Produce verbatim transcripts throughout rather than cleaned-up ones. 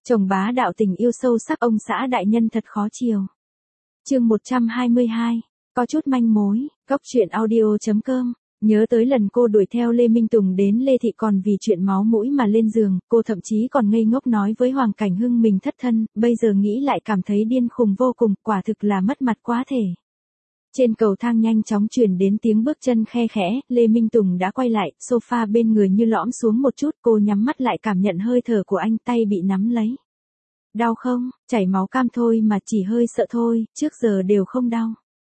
Chồng bá đạo tình yêu sâu sắc ông xã đại nhân thật khó chiều. Chương một trăm hai mươi hai, có chút manh mối, Cóc truyện audio.com. Nhớ tới lần cô đuổi theo Lê Minh Tùng đến Lê Thị còn vì chuyện máu mũi mà lên giường, cô thậm chí còn ngây ngốc nói với Hoàng Cảnh Hưng mình thất thân, bây giờ nghĩ lại cảm thấy điên khùng vô cùng, quả thực là mất mặt quá thể. Trên cầu thang nhanh chóng truyền đến tiếng bước chân khe khẽ, Lê Minh Tùng đã quay lại, sofa bên người như lõm xuống một chút, cô nhắm mắt lại cảm nhận hơi thở của anh, tay bị nắm lấy. Đau không? Chảy máu cam thôi mà, chỉ hơi sợ thôi, trước giờ đều không đau.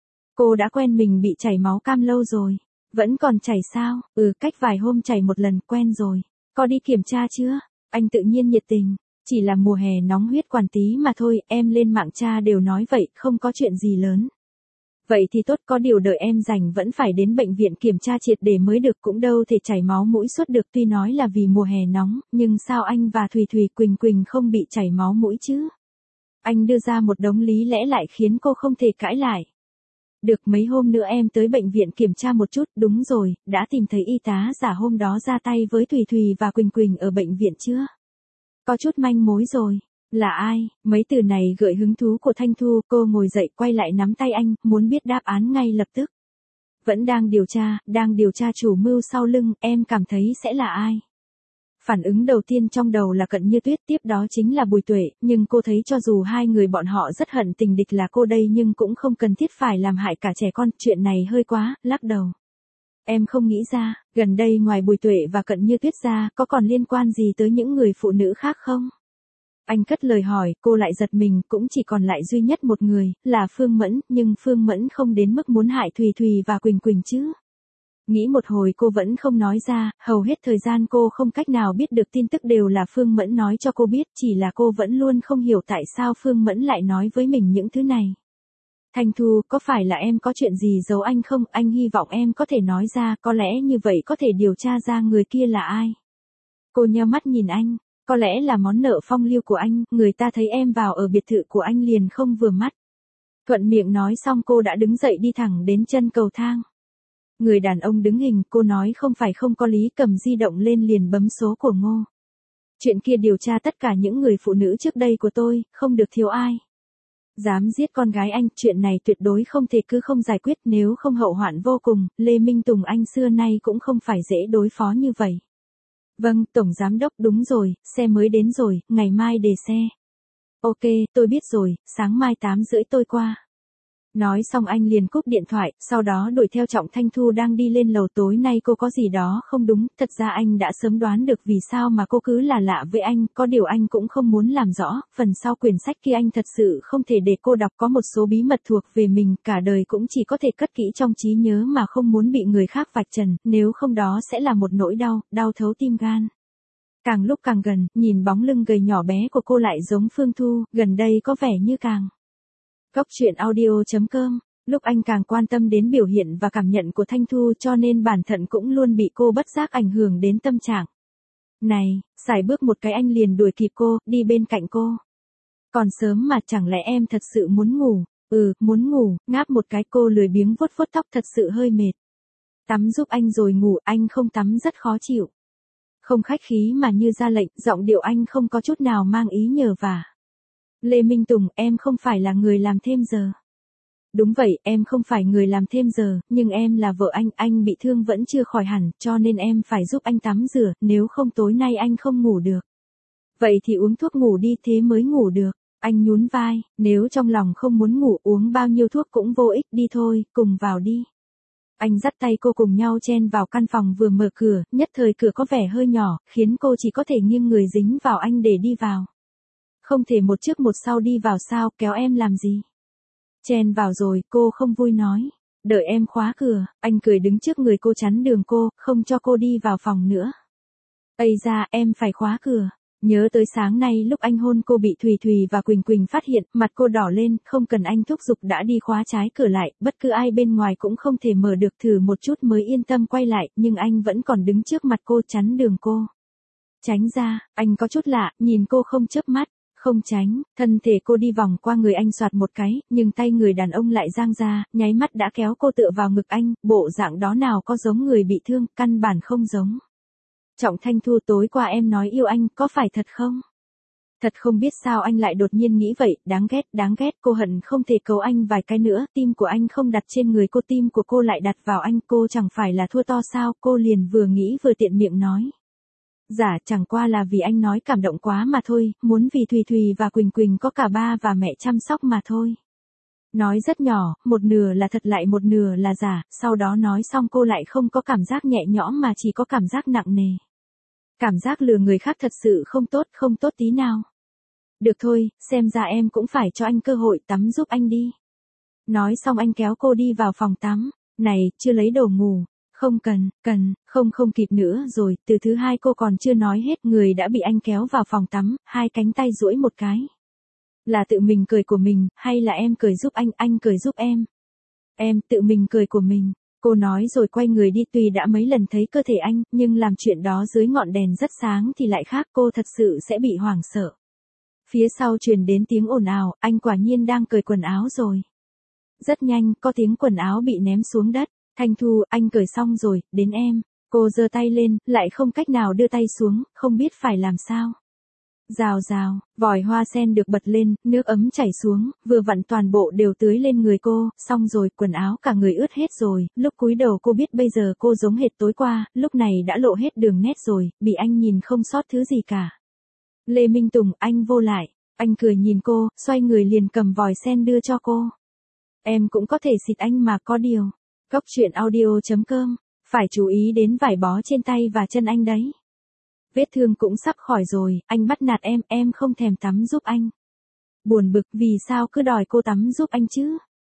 Cô đã quen mình bị chảy máu cam lâu rồi. Vẫn còn chảy sao? Ừ, cách vài hôm chảy một lần, quen rồi. Có đi kiểm tra chưa? Anh tự nhiên nhiệt tình. Chỉ là mùa hè nóng huyết quản tí mà thôi, em lên mạng tra đều nói vậy, không có chuyện gì lớn. Vậy thì tốt, có điều đợi em rảnh vẫn phải đến bệnh viện kiểm tra triệt để mới được, cũng đâu thể chảy máu mũi suốt được, tuy nói là vì mùa hè nóng, nhưng sao anh và Thùy Thùy Quỳnh Quỳnh không bị chảy máu mũi chứ? Anh đưa ra một đống lý lẽ lại khiến cô không thể cãi lại. Được, mấy hôm nữa em tới bệnh viện kiểm tra một chút. Đúng rồi, đã tìm thấy y tá giả hôm đó ra tay với Thùy Thùy và Quỳnh Quỳnh ở bệnh viện chưa? Có chút manh mối rồi. Là ai? Mấy từ này gợi hứng thú của Thanh Thu, cô ngồi dậy quay lại nắm tay anh, muốn biết đáp án ngay lập tức. Vẫn đang điều tra, đang điều tra chủ mưu sau lưng, em cảm thấy sẽ là ai? Phản ứng đầu tiên trong đầu là Cận Như Tuyết, tiếp đó chính là Bùi Tuệ, nhưng cô thấy cho dù hai người bọn họ rất hận tình địch là cô đây nhưng cũng không cần thiết phải làm hại cả trẻ con, chuyện này hơi quá, lắc đầu. Em không nghĩ ra, gần đây ngoài Bùi Tuệ và Cận Như Tuyết ra, có còn liên quan gì tới những người phụ nữ khác không? Anh cất lời hỏi, cô lại giật mình, cũng chỉ còn lại duy nhất một người, là Phương Mẫn, nhưng Phương Mẫn không đến mức muốn hại Thùy Thùy và Quỳnh Quỳnh chứ. Nghĩ một hồi cô vẫn không nói ra, hầu hết thời gian cô không cách nào biết được tin tức đều là Phương Mẫn nói cho cô biết, chỉ là cô vẫn luôn không hiểu tại sao Phương Mẫn lại nói với mình những thứ này. Thanh Thu, có phải là em có chuyện gì giấu anh không? Anh hy vọng em có thể nói ra, có lẽ như vậy có thể điều tra ra người kia là ai. Cô nheo mắt nhìn anh, có lẽ là món nợ phong lưu của anh, người ta thấy em vào ở biệt thự của anh liền không vừa mắt. Thuận miệng nói xong cô đã đứng dậy đi thẳng đến chân cầu thang. Người đàn ông đứng hình, cô nói không phải không có lý, cầm di động lên liền bấm số của Ngô. Chuyện kia điều tra tất cả những người phụ nữ trước đây của tôi, không được thiếu ai. Dám giết con gái anh, chuyện này tuyệt đối không thể cứ không giải quyết, nếu không hậu hoạn vô cùng, Lê Minh Tùng anh xưa nay cũng không phải dễ đối phó như vậy. Vâng, Tổng Giám Đốc, đúng rồi, xe mới đến rồi, ngày mai để xe. Ok, tôi biết rồi, sáng mai tám rưỡi tôi qua. Nói xong anh liền cúp điện thoại, sau đó đuổi theo Trọng Thanh Thu đang đi lên lầu. Tối nay cô có gì đó không đúng, thật ra anh đã sớm đoán được vì sao mà cô cứ là lạ với anh, có điều anh cũng không muốn làm rõ, phần sau quyển sách kia anh thật sự không thể để cô đọc, có một số bí mật thuộc về mình, cả đời cũng chỉ có thể cất kỹ trong trí nhớ mà không muốn bị người khác vạch trần, nếu không đó sẽ là một nỗi đau, đau thấu tim gan. Càng lúc càng gần, nhìn bóng lưng gầy nhỏ bé của cô lại giống Phương Thu, gần đây có vẻ như càng... Cóc truyện audio.com, lúc anh càng quan tâm đến biểu hiện và cảm nhận của Thanh Thu cho nên bản thân cũng luôn bị cô bất giác ảnh hưởng đến tâm trạng. Này, xài bước một cái anh liền đuổi kịp cô, đi bên cạnh cô. Còn sớm mà, chẳng lẽ em thật sự muốn ngủ? Ừ, muốn ngủ, ngáp một cái, cô lười biếng vuốt vuốt tóc, thật sự hơi mệt. Tắm giúp anh rồi ngủ, anh không tắm rất khó chịu. Không khách khí mà như ra lệnh, giọng điệu anh không có chút nào mang ý nhờ vả. Lê Minh Tùng, em không phải là người làm thêm giờ. Đúng vậy, em không phải người làm thêm giờ, nhưng em là vợ anh, anh bị thương vẫn chưa khỏi hẳn, cho nên em phải giúp anh tắm rửa, nếu không tối nay anh không ngủ được. Vậy thì uống thuốc ngủ đi, thế mới ngủ được. Anh nhún vai, nếu trong lòng không muốn ngủ uống bao nhiêu thuốc cũng vô ích, đi thôi, cùng vào đi. Anh dắt tay cô cùng nhau chen vào căn phòng, vừa mở cửa, nhất thời cửa có vẻ hơi nhỏ, khiến cô chỉ có thể nghiêng người dính vào anh để đi vào. Không thể một trước một sau đi vào sao, kéo em làm gì? Chen vào rồi, cô không vui nói. Đợi em khóa cửa, anh cười đứng trước người cô chắn đường cô, không cho cô đi vào phòng nữa. Ây da, em phải khóa cửa. Nhớ tới sáng nay lúc anh hôn cô bị Thùy Thùy và Quỳnh Quỳnh phát hiện, mặt cô đỏ lên, không cần anh thúc giục đã đi khóa trái cửa lại, bất cứ ai bên ngoài cũng không thể mở được, thử một chút mới yên tâm quay lại, nhưng anh vẫn còn đứng trước mặt cô chắn đường cô. Tránh ra, anh có chút lạ, nhìn cô không chớp mắt. Không tránh, thân thể cô đi vòng qua người anh soạt một cái, nhưng tay người đàn ông lại giang ra, nháy mắt đã kéo cô tựa vào ngực anh, bộ dạng đó nào có giống người bị thương, căn bản không giống. Trọng Thanh Thu, tối qua em nói yêu anh, có phải thật không? Thật không biết sao anh lại đột nhiên nghĩ vậy, đáng ghét, đáng ghét, cô hận không thể cầu anh vài cái nữa, tim của anh không đặt trên người cô, tim của cô lại đặt vào anh, cô chẳng phải là thua to sao, cô liền vừa nghĩ vừa tiện miệng nói. Dạ, chẳng qua là vì anh nói cảm động quá mà thôi, muốn vì Thùy Thùy và Quỳnh Quỳnh có cả ba và mẹ chăm sóc mà thôi. Nói rất nhỏ, một nửa là thật lại một nửa là giả, sau đó nói xong cô lại không có cảm giác nhẹ nhõm mà chỉ có cảm giác nặng nề. Cảm giác lừa người khác thật sự không tốt, không tốt tí nào. Được thôi, xem ra em cũng phải cho anh cơ hội, tắm giúp anh đi. Nói xong anh kéo cô đi vào phòng tắm. Này, chưa lấy đồ ngủ. Không cần, cần, không không kịp nữa rồi, từ thứ hai cô còn chưa nói hết, người đã bị anh kéo vào phòng tắm, hai cánh tay duỗi một cái. Là tự mình cười của mình, hay là em cười giúp anh, anh cười giúp em? Em, tự mình cười của mình. Cô nói rồi quay người đi, tuy đã mấy lần thấy cơ thể anh, nhưng làm chuyện đó dưới ngọn đèn rất sáng thì lại khác, cô thật sự sẽ bị hoảng sợ. Phía sau truyền đến tiếng ồn ào, anh quả nhiên đang cởi quần áo rồi. Rất nhanh, có tiếng quần áo bị ném xuống đất. Thanh Thu, anh cởi xong rồi, đến em. Cô giơ tay lên, lại không cách nào đưa tay xuống, không biết phải làm sao. Rào rào, vòi hoa sen được bật lên, nước ấm chảy xuống, vừa vặn toàn bộ đều tưới lên người cô, xong rồi, quần áo cả người ướt hết rồi, lúc cúi đầu cô biết bây giờ cô giống hệt tối qua, lúc này đã lộ hết đường nét rồi, bị anh nhìn không sót thứ gì cả. Lê Minh Tùng, anh vô lại, anh cười nhìn cô, xoay người liền cầm vòi sen đưa cho cô. Em cũng có thể xịt anh mà, có điều. Cốc truyện audio chấm com, phải chú ý đến vải bó trên tay và chân anh đấy. Vết thương cũng sắp khỏi rồi, anh bắt nạt em, em không thèm tắm giúp anh. Buồn bực, vì sao cứ đòi cô tắm giúp anh chứ?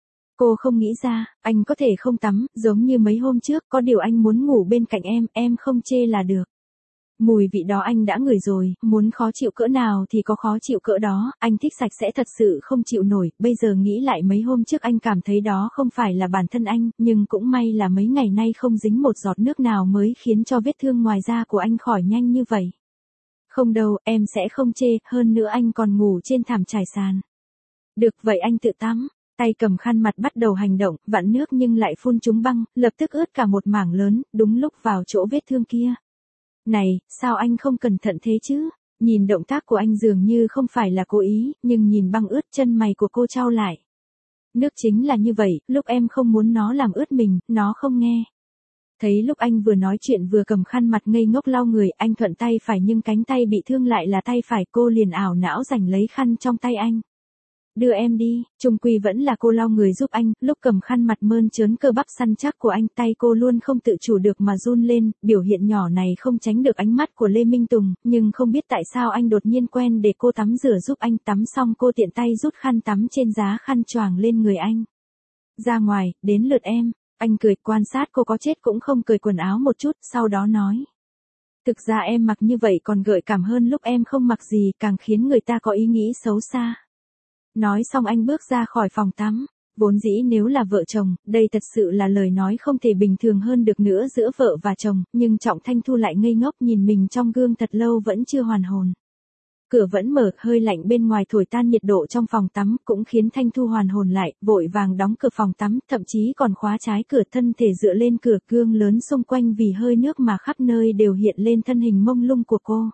Cô không nghĩ ra, anh có thể không tắm, giống như mấy hôm trước, có điều anh muốn ngủ bên cạnh em, em không chê là được. Mùi vị đó anh đã ngửi rồi, muốn khó chịu cỡ nào thì có khó chịu cỡ đó, anh thích sạch sẽ thật sự không chịu nổi, bây giờ nghĩ lại mấy hôm trước anh cảm thấy đó không phải là bản thân anh, nhưng cũng may là mấy ngày nay không dính một giọt nước nào mới khiến cho vết thương ngoài da của anh khỏi nhanh như vậy. Không đâu, em sẽ không chê, hơn nữa anh còn ngủ trên thảm trải sàn. Được vậy anh tự tắm, tay cầm khăn mặt bắt đầu hành động, vặn nước nhưng lại phun trúng băng, lập tức ướt cả một mảng lớn, đúng lúc vào chỗ vết thương kia. Này, sao anh không cẩn thận thế chứ? Nhìn động tác của anh dường như không phải là cố ý, nhưng nhìn băng ướt chân mày của cô chau lại. Nước chính là như vậy, lúc em không muốn nó làm ướt mình, nó không nghe. Thấy lúc anh vừa nói chuyện vừa cầm khăn mặt ngây ngốc lau người, anh thuận tay phải nhưng cánh tay bị thương lại là tay phải, cô liền ảo não giành lấy khăn trong tay anh. Đưa em đi, chung quy vẫn là cô lau người giúp anh, lúc cầm khăn mặt mơn trớn cơ bắp săn chắc của anh, tay cô luôn không tự chủ được mà run lên, biểu hiện nhỏ này không tránh được ánh mắt của Lê Minh Tùng, nhưng không biết tại sao anh đột nhiên quen để cô tắm rửa giúp anh, tắm xong cô tiện tay rút khăn tắm trên giá khăn choàng lên người anh. Ra ngoài, đến lượt em, anh cười quan sát cô có chết cũng không cởi quần áo một chút, sau đó nói. Thực ra em mặc như vậy còn gợi cảm hơn lúc em không mặc gì, càng khiến người ta có ý nghĩ xấu xa. Nói xong anh bước ra khỏi phòng tắm, vốn dĩ nếu là vợ chồng, đây thật sự là lời nói không thể bình thường hơn được nữa giữa vợ và chồng, nhưng Trọng Thanh Thu lại ngây ngốc nhìn mình trong gương thật lâu vẫn chưa hoàn hồn. Cửa vẫn mở, hơi lạnh bên ngoài thổi tan nhiệt độ trong phòng tắm, cũng khiến Thanh Thu hoàn hồn lại, vội vàng đóng cửa phòng tắm, thậm chí còn khóa trái cửa, thân thể dựa lên cửa, gương lớn xung quanh vì hơi nước mà khắp nơi đều hiện lên thân hình mông lung của cô.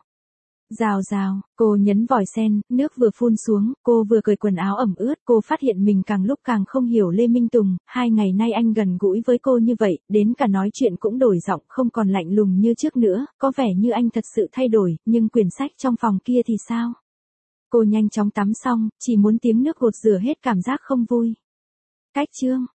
Rào rào, cô nhấn vòi sen, nước vừa phun xuống, cô vừa cởi quần áo ẩm ướt, cô phát hiện mình càng lúc càng không hiểu Lê Minh Tùng, hai ngày nay anh gần gũi với cô như vậy, đến cả nói chuyện cũng đổi giọng, không còn lạnh lùng như trước nữa, có vẻ như anh thật sự thay đổi, nhưng quyển sách trong phòng kia thì sao? Cô nhanh chóng tắm xong, chỉ muốn tiếng nước gột rửa hết cảm giác không vui. Cách chương